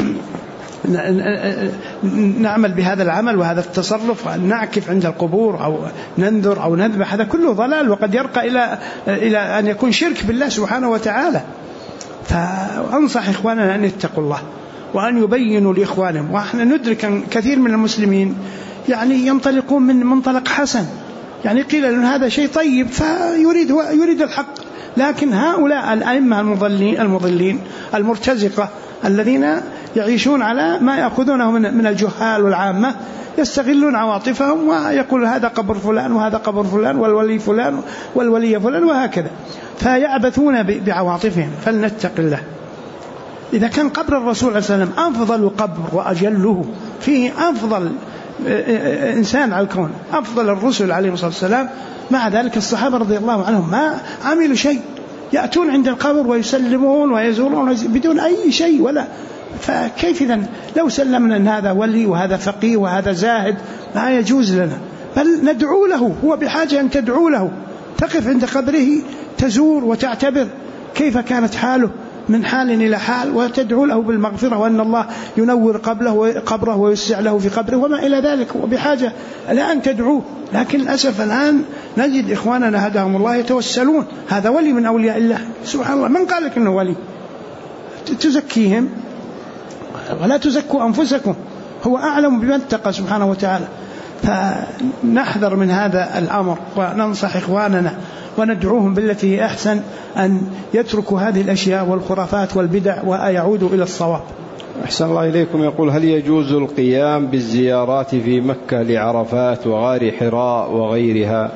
نعمل بهذا العمل وهذا التصرف وأن نعكف عند القبور أو ننذر أو نذبح. هذا كله ضلال وقد يرقى إلى أن يكون شرك بالله سبحانه وتعالى. فأنصح إخواننا أن يتقوا الله وأن يبينوا لإخوانهم. وإحنا ندرك أن كثير من المسلمين يعني ينطلقون من منطلق حسن، يعني قيل لهم هذا شيء طيب فيريد الحق. لكن هؤلاء الأئمة المضلين المرتزقة الذين يعيشون على ما يأخذونه من الجهال والعامة يستغلون عواطفهم ويقول هذا قبر فلان وهذا قبر فلان والولي فلان والولي فلان وهكذا، فيعبثون بعواطفهم. فلنتق الله. إذا كان قبر الرسول عليه السلام أفضل قبر وأجله، فيه أفضل إنسان على الكون، أفضل الرسل عليه الصلاة والسلام، مع ذلك الصحابة رضي الله عنهم ما عملوا شيء، يأتون عند القبر ويسلمون ويزورون بدون أي شيء ولا. فكيف إذن لو سلمنا أن هذا ولي وهذا فقيه وهذا زاهد؟ لا يجوز لنا، بل ندعو له، هو بحاجة أن تدعو له، تقف عند قبره تزور وتعتبر كيف كانت حاله من حال إلى حال، وتدعو له بالمغفرة وأن الله ينور قبره ويسع له في قبره وما إلى ذلك، وبحاجة الآن تدعوه. لكن للأسف الآن نجد إخواننا هداهم الله يتوسلون، هذا ولي من أولياء الله. سبحان الله، من قال لك إنه ولي؟ تزكيهم ولا تزكوا أنفسكم، هو أعلم بمن اتقى سبحانه وتعالى. فنحذر من هذا الأمر وننصح إخواننا وندعوهم بالتي هي أحسن أن يتركوا هذه الأشياء والخرافات والبدع ويعودوا إلى الصواب. أحسن الله إليكم. يقول: هل يجوز القيام بالزيارات في مكة لعرفات وغار حراء وغيرها؟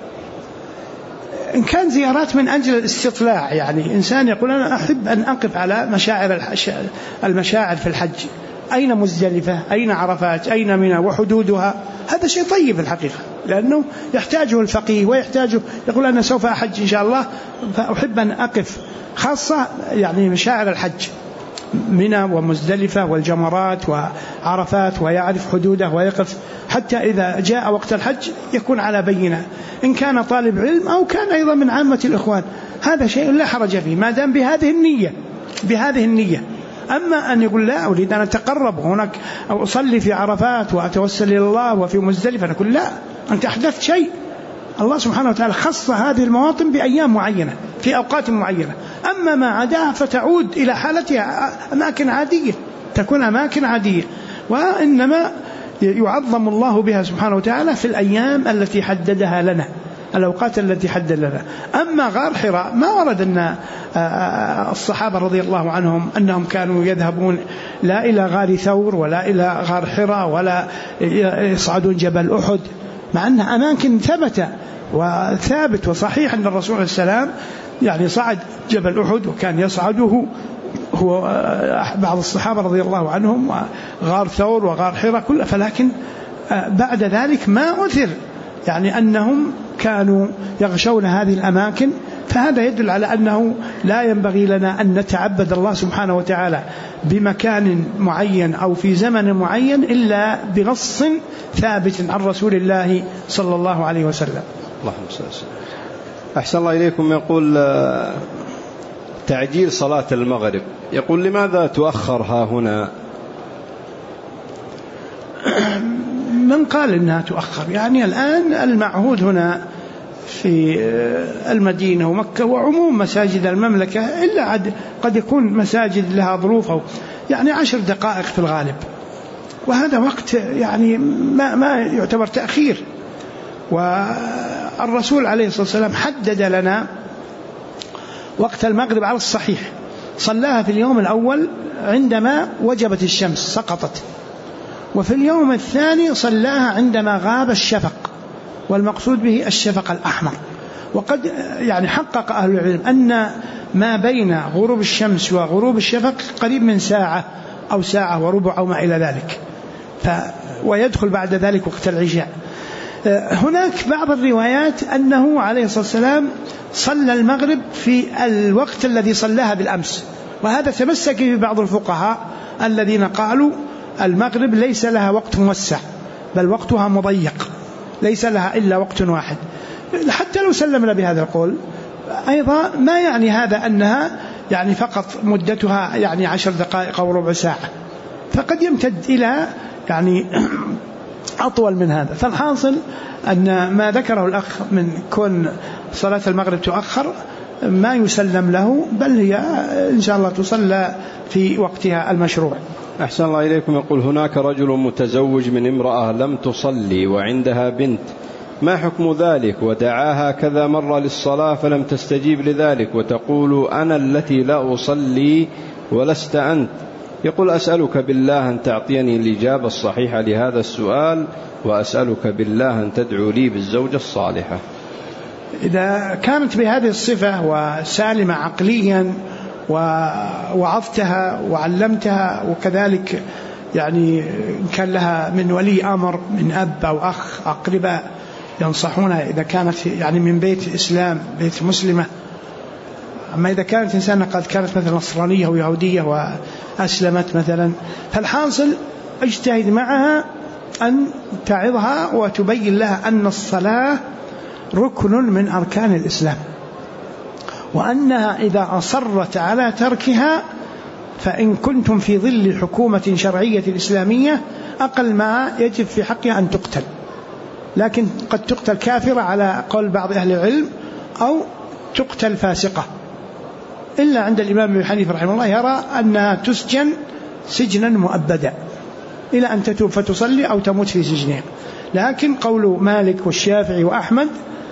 إن كان زيارات من أجل الاستطلاع، يعني إنسان يقول أنا أحب أن أقف على المشاعر في الحج، أين مزدلفة، أين عرفات، أين منى وحدودها، هذا شيء طيب الحقيقة، لأنه يحتاجه الفقيه ويحتاجه، يقول أنا سوف أحج إن شاء الله فأحب أن أقف، خاصة يعني مشاعر الحج منى ومزدلفة والجمرات وعرفات، ويعرف حدوده ويقف حتى إذا جاء وقت الحج يكون على بينة، إن كان طالب علم أو كان أيضا من عامة الإخوان، هذا شيء لا حرج فيه ما دام بهذه النية. أما أن يقول لا أريد أن أتقرب هناك أو أصلي في عرفات وأتوسل إلى الله وفي مزدلفة، نقول لا، أنت أحدثت شيء. الله سبحانه وتعالى خص هذه المواطن بأيام معينة في أوقات معينة، أما ما عداها فتعود إلى حالتها أماكن عادية، تكون أماكن عادية، وإنما يعظم الله بها سبحانه وتعالى في الأيام التي حددها لنا، الأوقات التي حدد لنا. أما غار حراء ما ورد أن الصحابة رضي الله عنهم أنهم كانوا يذهبون لا إلى غار ثور ولا إلى غار حراء ولا يصعدون جبل أحد، مع أنها أماكن ثابت وصحيح أن الرسول عليه السلام يعني صعد جبل أحد وكان يصعده هو بعض الصحابة رضي الله عنهم، وغار ثور وغار حراء كله، فلكن بعد ذلك ما أثر يعني أنهم كانوا يغشون هذه الأماكن، فهذا يدل على أنه لا ينبغي لنا أن نتعبد الله سبحانه وتعالى بمكان معين أو في زمن معين إلا بنص ثابت عن رسول الله صلى الله عليه وسلم. اللهم صل وسلم. أحسن الله إليكم. يقول تعجيل صلاة المغرب، يقول لماذا تؤخر ها هنا؟ من قال إنها تؤخر؟ يعني الآن المعهود هنا في المدينة ومكة وعموم مساجد المملكة، إلا قد يكون مساجد لها ظروف، يعني 10 دقائق في الغالب، وهذا وقت يعني ما يعتبر تأخير. والرسول عليه الصلاة والسلام حدد لنا وقت المغرب على الصحيح، صلاها في اليوم الأول عندما وجبت الشمس سقطت، وفي اليوم الثاني صلاها عندما غاب الشفق، والمقصود به الشفق الأحمر. وقد يعني حقق أهل العلم أن ما بين غروب الشمس وغروب الشفق قريب من ساعة أو ساعة وربع أو ما إلى ذلك، ويدخل بعد ذلك وقت العشاء. هناك بعض الروايات أنه عليه الصلاة والسلام صلى المغرب في الوقت الذي صلاها بالأمس، وهذا تمسك في بعض الفقهاء الذين قالوا المغرب ليس لها وقت موسع، بل وقتها مضيق، ليس لها إلا وقت واحد. حتى لو سلمنا بهذا القول أيضا ما يعني هذا أنها يعني فقط مدتها يعني 10 دقائق أو ربع ساعة، فقد يمتد إلى يعني أطول من هذا. فالحاصل أن ما ذكره الأخ من كون صلاة المغرب تؤخر ما يسلم له، بل هي إن شاء الله تصلى في وقتها المشروع. أحسن الله إليكم. يقول هناك رجل متزوج من امرأة لم تصلي وعندها بنت، ما حكم ذلك؟ ودعاها كذا مرة للصلاة فلم تستجيب لذلك، وتقول أنا التي لا أصلي ولست أنت. يقول أسألك بالله أن تعطيني الإجابة الصحيحة لهذا السؤال، وأسألك بالله أن تدعو لي بالزوجة الصالحة. إذا كانت بهذه الصفة وسالمة عقليا ووعظتها وعلمتها، وكذلك يعني كان لها من ولي أمر من أب أو أخ أقرباء ينصحونها، إذا كانت يعني من بيت إسلام بيت مسلمة. أما إذا كانت إنسانة قد كانت مثلا نصرانية ويهودية وأسلمت مثلا، فالحاصل اجتهد معها أن تعظها وتبين لها أن الصلاة ركن من أركان الإسلام، وأنها إذا أصرت على تركها فإن كنتم في ظل حكومة شرعية إسلامية أقل ما يجب في حقها أن تقتل، لكن قد تقتل كافرة على قول بعض أهل العلم، أو تقتل فاسقة، إلا عند الإمام ابن حنيفة رحمه الله يرى أنها تسجن سجنا مؤبدا إلى أن تتوب فتصلي أو تموت في سجنها. لكن قول مالك والشافعي وأحمد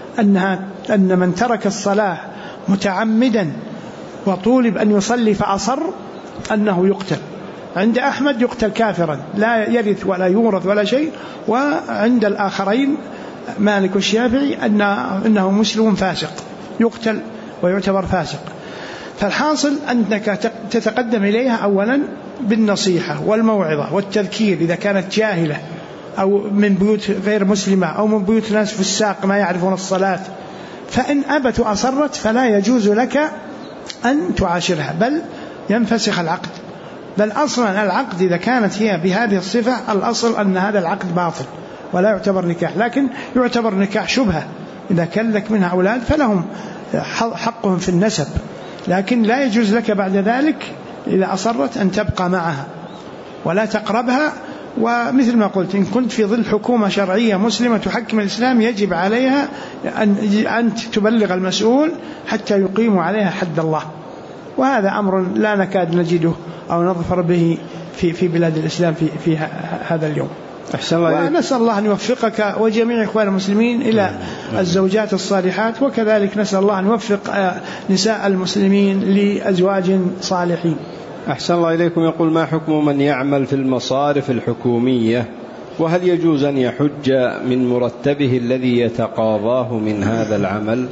أن من ترك الصلاة متعمدا وطولب أن يصلي فأصر أنه يقتل. عند أحمد يقتل كافرا لا يرث ولا يورث ولا شيء، وعند الآخرين مالك والشافعي أنه مسلم فاسق يقتل ويعتبر فاسق. فالحاصل أنك تتقدم إليها أولا بالنصيحة والموعظة والتذكير إذا كانت جاهلة أو من بيوت غير مسلمة أو من بيوت ناس في الساق ما يعرفون الصلاة، فإن أبت وأصرت فلا يجوز لك أن تعاشرها، بل ينفسخ العقد. بل أصلا العقد إذا كانت هي بهذه الصفة الأصل أن هذا العقد باطل ولا يعتبر نكاح، لكن يعتبر نكاح شبهة. إذا كان لك منها أولاد فلهم حقهم في النسب، لكن لا يجوز لك بعد ذلك إذا أصرت أن تبقى معها ولا تقربها. ومثل ما قلت إن كنت في ظل حكومة شرعية مسلمة تحكم الإسلام يجب عليها أن تبلغ المسؤول حتى يقيموا عليها حد الله، وهذا أمر لا نكاد نجده أو نظفر به في بلاد الإسلام في هذا اليوم. ونسأل الله أن يوفقك وجميع إخوان المسلمين إلى الزوجات الصالحات، وكذلك نسأل الله أن يوفق نساء المسلمين لأزواج صالحين. أحسن الله إليكم. يقول ما حكم من يعمل في المصارف الحكومية، وهل يجوز أن يحج من مرتبه الذي يتقاضاه من هذا العمل؟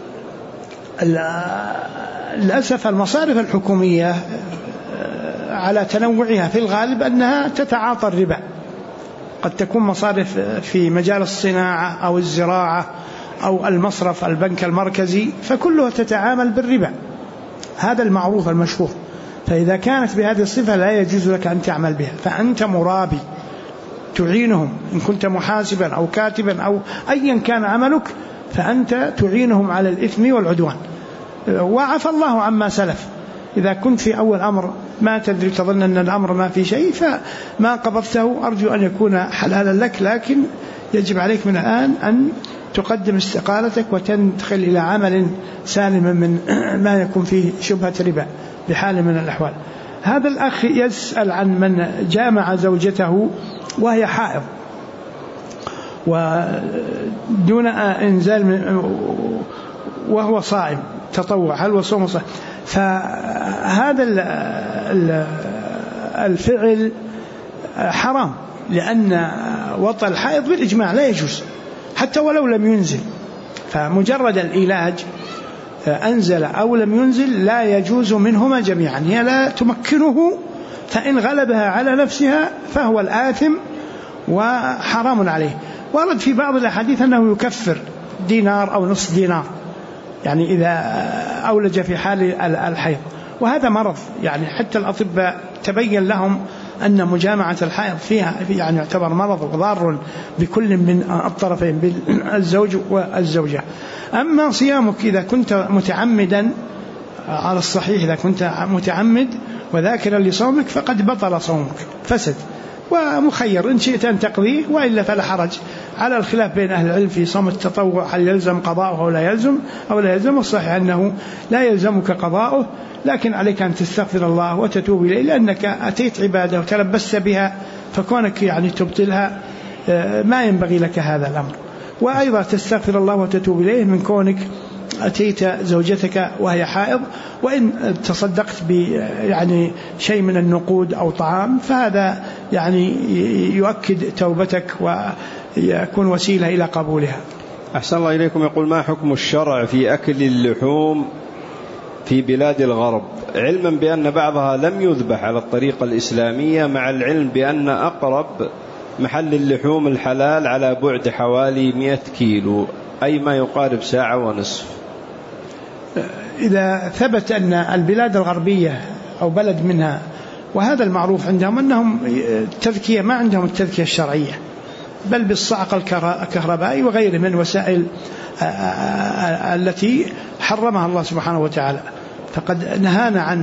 للأسف المصارف الحكومية على تنوعها في الغالب أنها تتعاطى الربا، قد تكون مصارف في مجال الصناعة أو الزراعة أو المصرف البنك المركزي، فكلها تتعامل بالربا، هذا المعروف المشهور. فإذا كانت بهذه الصفة لا يجوز لك أن تعمل بها، فأنت مرابي تعينهم، إن كنت محاسبا أو كاتبا أو أيا كان عملك فأنت تعينهم على الإثم والعدوان. وعفى الله عما سلف. إذا كنت في أول أمر ما تدري تظن أن الأمر ما في شيء فما قبضته أرجو أن يكون حلالا لك، لكن يجب عليك من الآن أن تقدم استقالتك وتدخل إلى عمل سالم من ما يكون فيه شبهة ربا بحال من الأحوال. هذا الأخ يسأل عن من جامع زوجته وهي حائض ودون إنزال وهو صائم تطوع، هل وصوم صائم؟ فهذا الفعل حرام، لأن وطأ الحائض بالإجماع لا يجوز حتى ولو لم ينزل، فمجرد العلاج أنزل أو لم ينزل لا يجوز منهما جميعا، هي لا تمكنه، فإن غلبها على نفسها فهو الآثم وحرام عليه. ورد في بعض الأحاديث أنه يكفر دينار أو نصف دينار، يعني إذا أولج في حال الحيض، وهذا مرض، يعني حتى الأطباء تبين لهم أن مجامعة الحائض فيها يعني يعتبر مرض وضار بكل من الطرفين بالزوج والزوجة. أما صيامك إذا كنت متعمدا على الصحيح، إذا كنت متعمد وذاكرا لصومك فقد بطل صومك فسد، ومخير إن شئت أن تقضيه وإلا فلا حرج، على الخلاف بين أهل العلم في صوم التطوع هل يلزم قضاؤه أو لا يلزم. والصحيح أنه لا يلزمك قضاؤه، لكن عليك أن تستغفر الله وتتوب إليه، لأنك أتيت عبادة وتلبست بها، فكونك يعني تبطلها ما ينبغي لك هذا الأمر. وأيضا تستغفر الله وتتوب إليه من كونك أتيت زوجتك وهي حائض، وإن تصدقت يعني شيء من النقود أو طعام فهذا يعني يؤكد توبتك ويكون وسيلة إلى قبولها. أحسن الله إليكم. يقول: ما حكم الشرع في أكل اللحوم في بلاد الغرب، علما بأن بعضها لم يذبح على الطريقة الإسلامية، مع العلم بأن أقرب محل اللحوم الحلال على بعد حوالي 100 كيلو، أي ما يقارب ساعة ونصف؟ إذا ثبت أن البلاد الغربية أو بلد منها، وهذا المعروف عندهم أنهم التذكية ما عندهم التذكية الشرعية، بل بالصعق الكهربائي وغيره من وسائل التي حرمها الله سبحانه وتعالى، فقد نهانا عن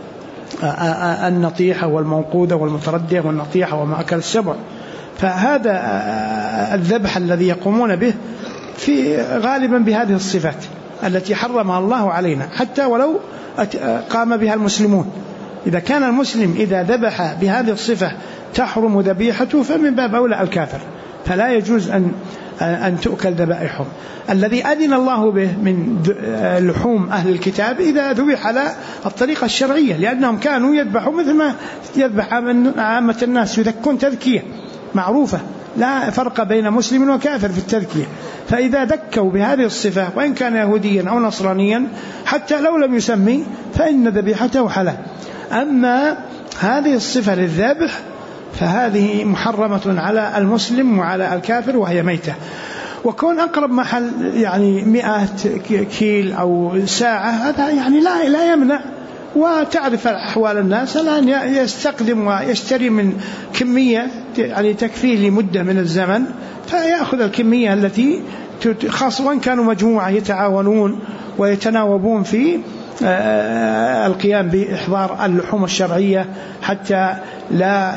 النطيحة والموقودة والمتردية والنطيحة وما أكل السبع. فهذا الذبح الذي يقومون به في غالبا بهذه الصفات التي حرمها الله علينا، حتى ولو قام بها المسلمون. إذا كان المسلم إذا ذبح بهذه الصفة تحرم ذبيحته، فمن باب أولى الكافر، فلا يجوز أن تؤكل ذبائحهم. الذي أذن الله به من لحوم أهل الكتاب إذا ذبح على الطريقة الشرعية، لأنهم كانوا يذبحوا مثل ما يذبح عامة الناس، يذكون تذكية معروفة، لا فرق بين مسلم وكافر في التذكية. فإذا ذكوا بهذه الصفة وإن كان يهوديا أو نصرانيا حتى لو لم يسمي فإن ذبيحته حلال. أما هذه الصفة للذبح فهذه محرمة على المسلم وعلى الكافر وهي ميتة. وكون أقرب محل يعني 100 كيل أو ساعة هذا يعني لا يمنع. وتعرف أحوال الناس الآن يستقدم ويشتري من كمية يعني تكفيه لمدة من الزمن، فيأخذ الكمية التي خاصة وإن كانوا مجموعة يتعاونون ويتناوبون في القيام بإحضار اللحوم الشرعية حتى لا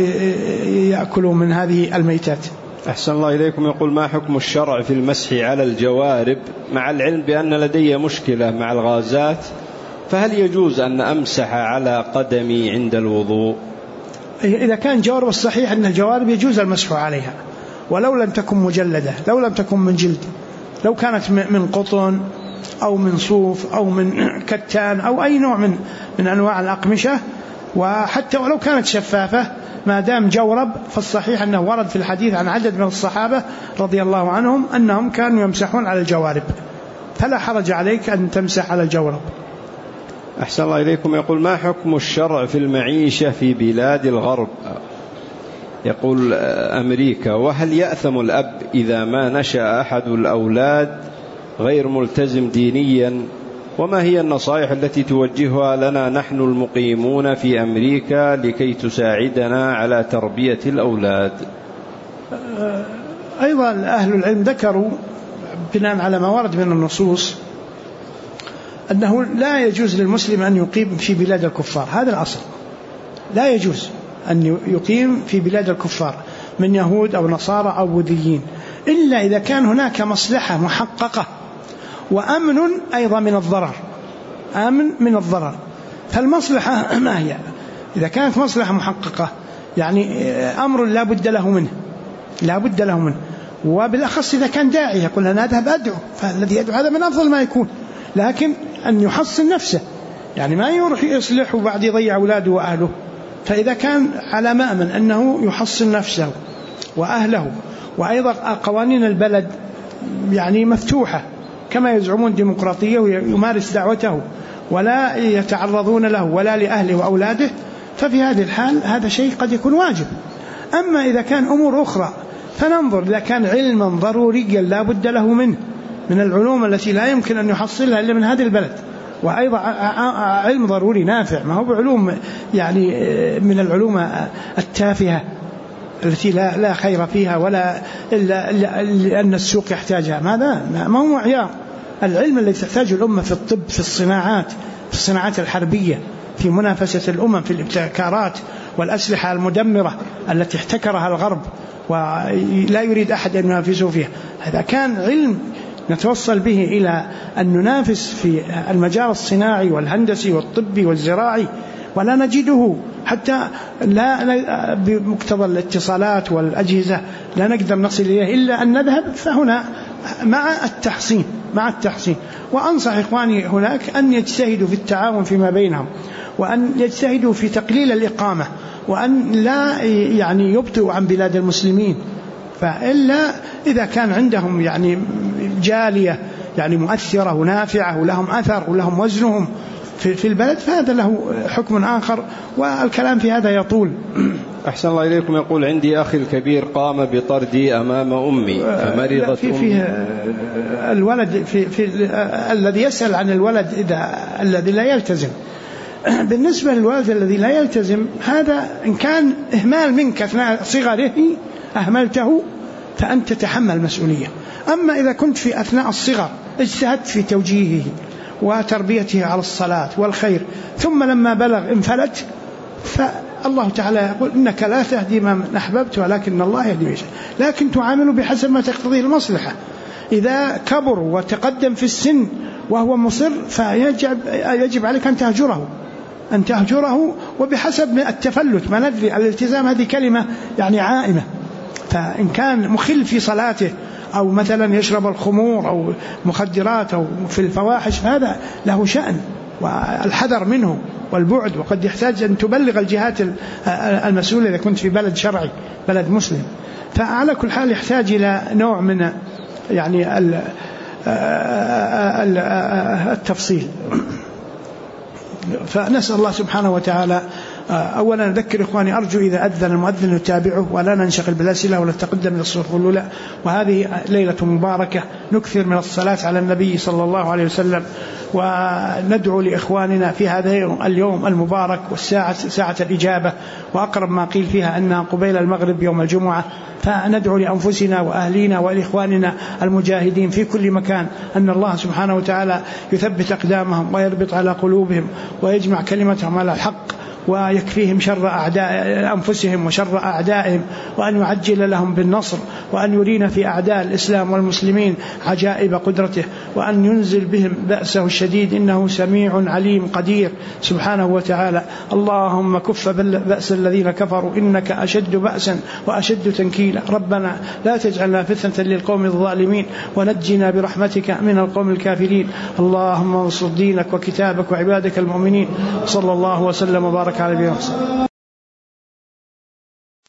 يأكلوا من هذه الميتات. أحسن الله إليكم. يقول: ما حكم الشرع في المسح على الجوارب، مع العلم بأن لدي مشكلة مع الغازات، فهل يجوز أن أمسح على قدمي عند الوضوء؟ إذا كان جوارب الصحيح أن الجوارب يجوز المسح عليها، ولو لم تكن مجلدة، لو لم تكن من جلد، لو كانت من قطن أو من صوف أو من كتان أو أي نوع من أنواع الأقمشة، وحتى ولو كانت شفافة ما دام جورب، فالصحيح أنه ورد في الحديث عن عدد من الصحابة رضي الله عنهم أنهم كانوا يمسحون على الجوارب، فلا حرج عليك أن تمسح على الجورب. أحسن الله إليكم. يقول: ما حكم الشرع في المعيشة في بلاد الغرب؟ يقول أمريكا: وهل يأثم الأب إذا ما نشأ أحد الأولاد غير ملتزم دينيا؟ وما هي النصائح التي توجهها لنا نحن المقيمون في أمريكا لكي تساعدنا على تربية الأولاد؟ أيضا أهل العلم ذكروا بناء على ما ورد من النصوص أنه لا يجوز للمسلم أن يقيم في بلاد الكفار. هذا الأصل، لا يجوز أن يقيم في بلاد الكفار من يهود أو نصارى أو بوذيين، إلا إذا كان هناك مصلحة محققة وأمن أيضا من الضرر، آمن من الضرر. فالمصلحة ما هي؟ إذا كانت مصلحة محققة يعني أمر لا بد له منه، لا بد له منه، وبالأخص إذا كان داعي يقول أنا أذهب أدعو، فالذي يدعو هذا من أفضل ما يكون. لكن أن يحصن نفسه، يعني ما يروح يصلح وبعد يضيع أولاده وأهله. فإذا كان على مأمن أنه يحصن نفسه وأهله، وأيضا قوانين البلد يعني مفتوحة كما يزعمون ديمقراطية، ويمارس دعوته ولا يتعرضون له ولا لأهله وأولاده، ففي هذه الحال هذا شيء قد يكون واجب. أما إذا كان أمور أخرى فننظر، إذا كان علما ضروريا لا بد له منه من العلوم التي لا يمكن أن يحصلها إلا من هذه البلد، وأيضا علم ضروري نافع، ما هو بعلوم يعني من العلوم التافهة التي لا خير فيها ولا إلا لأن السوق يحتاجها. ماذا؟ ما هو معيار العلم الذي تحتاجه الأمة في الطب، في الصناعات، في الصناعات الحربية، في منافسة الأمم، في الابتكارات والأسلحة المدمرة التي احتكرها الغرب ولا يريد أحد أن ينافسه فيها. هذا كان علم نتوصل به إلى أن ننافس في المجال الصناعي والهندسي والطبي والزراعي، ولا نجده حتى لا بمقتضى الاتصالات والأجهزة لا نقدر نصل إليه إلا أن نذهب. فهنا مع التحصين وأنصح إخواني هناك أن يجتهدوا في التعاون فيما بينهم، وأن يجتهدوا في تقليل الإقامة، وأن لا يعني يبطئوا عن بلاد المسلمين. فإلا إذا كان عندهم يعني جالية يعني مؤثرة ونافعة ولهم أثر ولهم وزنهم في البلد، فهذا له حكم آخر، والكلام في هذا يطول. أحسن الله إليكم. يقول: عندي أخي الكبير قام بطردي أمام أمي فمرضت أمي. الولد في الذي يسأل عن الولد الذي لا يلتزم. بالنسبة للولد الذي لا يلتزم، هذا إن كان إهمال منك أثناء صغره أهملته فأنت تتحمل مسؤولية. أما إذا كنت في أثناء الصغر اجتهدت في توجيهه وتربيته على الصلاة والخير، ثم لما بلغ انفلت، فالله تعالى يقول: إنك لا تهدي من أحببت ولكن الله يهدي من يشاء. لكن تعامله بحسب ما تقتضيه المصلحة. إذا كبر وتقدم في السن وهو مصر فيجب عليك أن تهجره وبحسب التفلت. ما ندري، الالتزام هذه كلمة يعني عائمة، فإن كان مخل في صلاته أو مثلا يشرب الخمور أو مخدرات أو في الفواحش، هذا له شأن والحذر منه والبعد، وقد يحتاج أن تبلغ الجهات المسؤولة إذا كنت في بلد شرعي، بلد مسلم. فعلى كل حال يحتاج إلى نوع من يعني التفصيل. فنسأل الله سبحانه وتعالى أولا نذكر إخواني، أرجو إذا أذن المؤذن نتابعه ولا ننشغل بالأسئلة ولا نتقدم للصفوف الأولى. وهذه ليلة مباركة، نكثر من الصلاة على النبي صلى الله عليه وسلم، وندعو لإخواننا في هذا اليوم المبارك والساعة ساعة الإجابة، وأقرب ما قيل فيها أنها قبيل المغرب يوم الجمعة. فندعو لأنفسنا وأهلينا وإخواننا المجاهدين في كل مكان أن الله سبحانه وتعالى يثبت أقدامهم ويربط على قلوبهم ويجمع كلمتهم على الحق، ويكفيهم شر أعداء أنفسهم وشر أعدائهم، وأن يعجل لهم بالنصر، وأن يرينا في أعداء الإسلام والمسلمين عجائب قدرته، وأن ينزل بهم بأسه الشديد، إنه سميع عليم قدير سبحانه وتعالى. اللهم كف بأس الذين كفروا إنك أشد بأسا وأشد تنكيلا. ربنا لا تجعلنا فتنة للقوم الظالمين، ونجنا برحمتك من القوم الكافرين. اللهم انصر دينك وكتابك وعبادك المؤمنين. صلى الله وسلم وبارك على نبينا محمد.